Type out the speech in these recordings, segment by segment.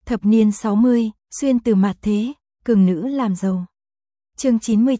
Thập niên 60, xuyên từ mạt thế, cường nữ làm giàu. Chương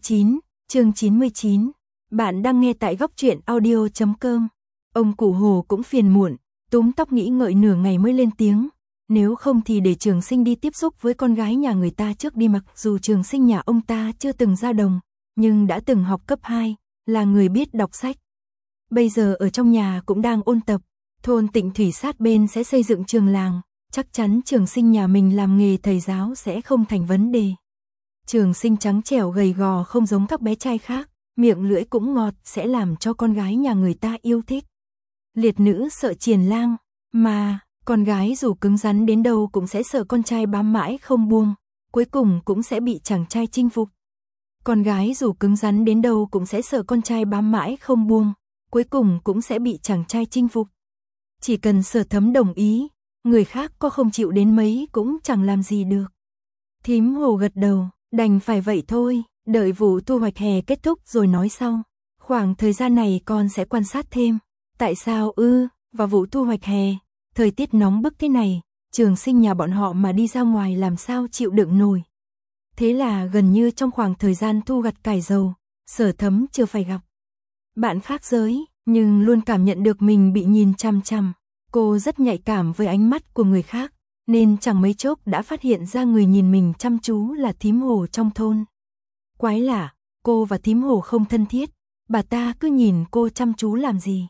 99. Bạn đang nghe tại góc truyện audio.com. Ông cụ Hồ cũng phiền muộn, túm tóc nghĩ ngợi nửa ngày mới lên tiếng. Nếu không thì để Trường Sinh đi tiếp xúc với con gái nhà người ta trước đi, mặc dù Trường Sinh nhà ông ta chưa từng ra đồng, nhưng đã từng học cấp 2, là người biết đọc sách. Bây giờ ở trong nhà cũng đang ôn tập, thôn Tịnh Thủy sát bên sẽ xây dựng trường làng, chắc chắn Trường Sinh nhà mình làm nghề thầy giáo sẽ không thành vấn đề. Trường Sinh trắng trẻo gầy gò không giống các bé trai khác, miệng lưỡi cũng ngọt, sẽ làm cho con gái nhà người ta yêu thích. Liệt nữ sợ triền lang, mà con gái dù cứng rắn đến đâu cũng sẽ sợ con trai bám mãi không buông, cuối cùng cũng sẽ bị chàng trai chinh phục. Con gái dù cứng rắn đến đâu cũng sẽ sợ con trai bám mãi không buông, cuối cùng cũng sẽ bị chàng trai chinh phục. Chỉ cần Sở Thấm đồng ý, người khác có không chịu đến mấy cũng chẳng làm gì được. Thím Hồ gật đầu, đành phải vậy thôi, đợi vụ thu hoạch hè kết thúc rồi nói sau. Khoảng thời gian này con sẽ quan sát thêm. Tại sao vào vụ thu hoạch hè, thời tiết nóng bức thế này, Trường Sinh nhà bọn họ mà đi ra ngoài làm sao chịu đựng nổi. Thế là gần như trong khoảng thời gian thu gặt cải dầu, Sở Thấm chưa phải gặp bạn khác giới, nhưng luôn cảm nhận được mình bị nhìn chằm chằm. Cô rất nhạy cảm với ánh mắt của người khác, nên chẳng mấy chốc đã phát hiện ra người nhìn mình chăm chú là thím Hồ trong thôn. Quái lạ, cô và thím Hồ không thân thiết, bà ta cứ nhìn cô chăm chú làm gì.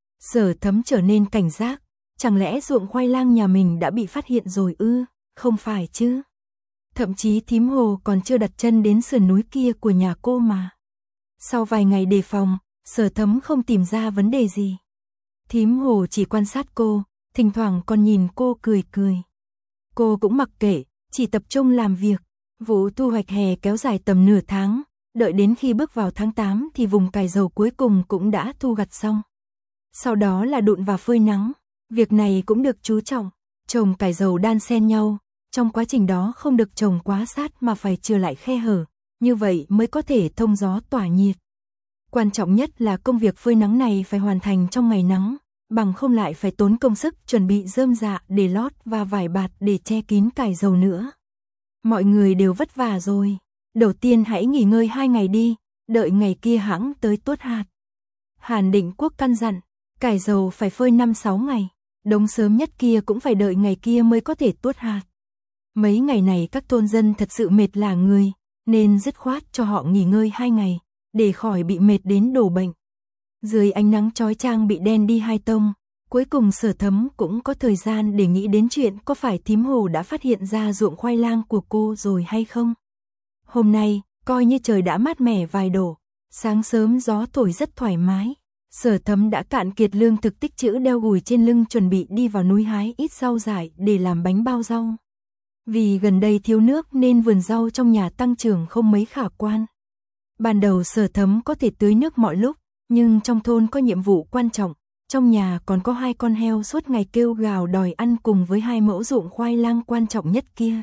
Sở Thấm trở nên cảnh giác, chẳng lẽ ruộng khoai lang nhà mình đã bị phát hiện rồi không phải chứ. Thậm chí thím Hồ còn chưa đặt chân đến sườn núi kia của nhà cô mà. Sau vài ngày đề phòng, Sở Thấm không tìm ra vấn đề gì. Thím Hồ chỉ quan sát cô, thỉnh thoảng còn nhìn cô cười cười. Cô cũng mặc kệ, chỉ tập trung làm việc. Vụ thu hoạch hè kéo dài tầm nửa tháng, đợi đến khi bước vào tháng 8 thì vùng cải dầu cuối cùng cũng đã thu gặt xong. Sau đó là đụn và phơi nắng, việc này cũng được chú trọng, trồng cải dầu đan xen nhau, trong quá trình đó không được trồng quá sát mà phải chừa lại khe hở, như vậy mới có thể thông gió tỏa nhiệt. Quan trọng nhất là công việc phơi nắng này phải hoàn thành trong ngày nắng, bằng không lại phải tốn công sức chuẩn bị rơm rạ để lót và vải bạt để che kín cải dầu nữa. Mọi người đều vất vả rồi, đầu tiên hãy nghỉ ngơi 2 ngày đi, đợi ngày kia hãng tới tuốt hạt. Hàn Định Quốc căn dặn, cải dầu phải phơi 5-6 ngày, đống sớm nhất kia cũng phải đợi ngày kia mới có thể tuốt hạt. Mấy ngày này các thôn dân thật sự mệt lả người, nên dứt khoát cho họ nghỉ ngơi 2 ngày, để khỏi bị mệt đến đổ bệnh. Dưới ánh nắng chói chang bị đen đi 2 tông, cuối cùng Sở Thấm cũng có thời gian để nghĩ đến chuyện có phải thím Hồ đã phát hiện ra ruộng khoai lang của cô rồi hay không. Hôm nay, coi như trời đã mát mẻ vài độ, sáng sớm gió thổi rất thoải mái. Sở Thấm đã cạn kiệt lương thực tích trữ đeo gùi trên lưng, chuẩn bị đi vào núi hái ít rau dại để làm bánh bao rau. Vì gần đây thiếu nước nên vườn rau trong nhà tăng trưởng không mấy khả quan. Ban đầu Sở Thấm có thể tưới nước mọi lúc, nhưng trong thôn có nhiệm vụ quan trọng, trong nhà còn có 2 con heo suốt ngày kêu gào đòi ăn cùng với 2 mẫu ruộng khoai lang quan trọng nhất kia.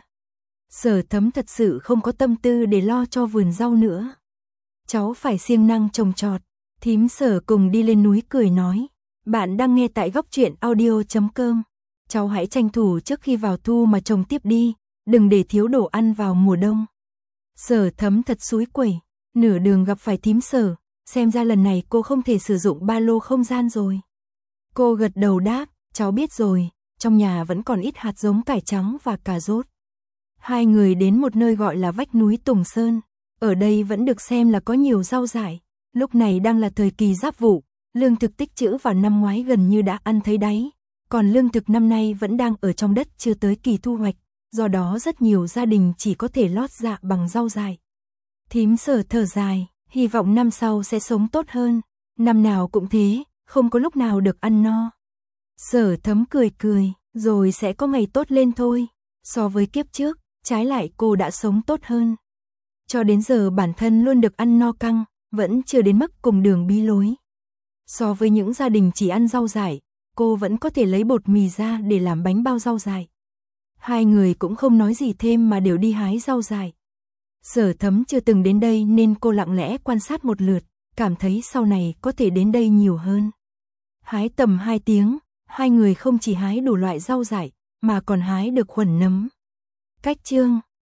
Sở Thấm thật sự không có tâm tư để lo cho vườn rau nữa. Cháu phải siêng năng trồng trọt. Thím Sở cùng đi lên núi cười nói, bạn đang nghe tại góc truyện audio.com. Cháu hãy tranh thủ trước khi vào thu mà trồng tiếp đi, đừng để thiếu đồ ăn vào mùa đông. Sở Thấm thật xúi quẩy, nửa đường gặp phải thím Sở, xem ra lần này cô không thể sử dụng ba lô không gian rồi. Cô gật đầu đáp, cháu biết rồi, trong nhà vẫn còn ít hạt giống cải trắng và cà rốt. Hai người đến một nơi gọi là vách núi Tùng Sơn, ở đây vẫn được xem là có nhiều rau dại. Lúc này đang là thời kỳ giáp vụ, lương thực tích trữ vào năm ngoái gần như đã ăn thấy đáy, còn lương thực năm nay vẫn đang ở trong đất chưa tới kỳ thu hoạch, do đó rất nhiều gia đình chỉ có thể lót dạ bằng rau dại. Thím Sở thở dài, hy vọng năm sau sẽ sống tốt hơn, năm nào cũng thế, không có lúc nào được ăn no. Sở Thấm cười cười, rồi sẽ có ngày tốt lên thôi, so với kiếp trước, trái lại cô đã sống tốt hơn. Cho đến giờ bản thân luôn được ăn no căng, vẫn chưa đến mức cùng đường bí lối. So với những gia đình chỉ ăn rau dại, cô vẫn có thể lấy bột mì ra để làm bánh bao rau dại. Hai người cũng không nói gì thêm mà đều đi hái rau dại. Sở Thấm chưa từng đến đây nên cô lặng lẽ quan sát một lượt, cảm thấy sau này có thể đến đây nhiều hơn. Hái tầm 2 tiếng, hai người không chỉ hái đủ loại rau dại, mà còn hái được khuẩn nấm, Cách chương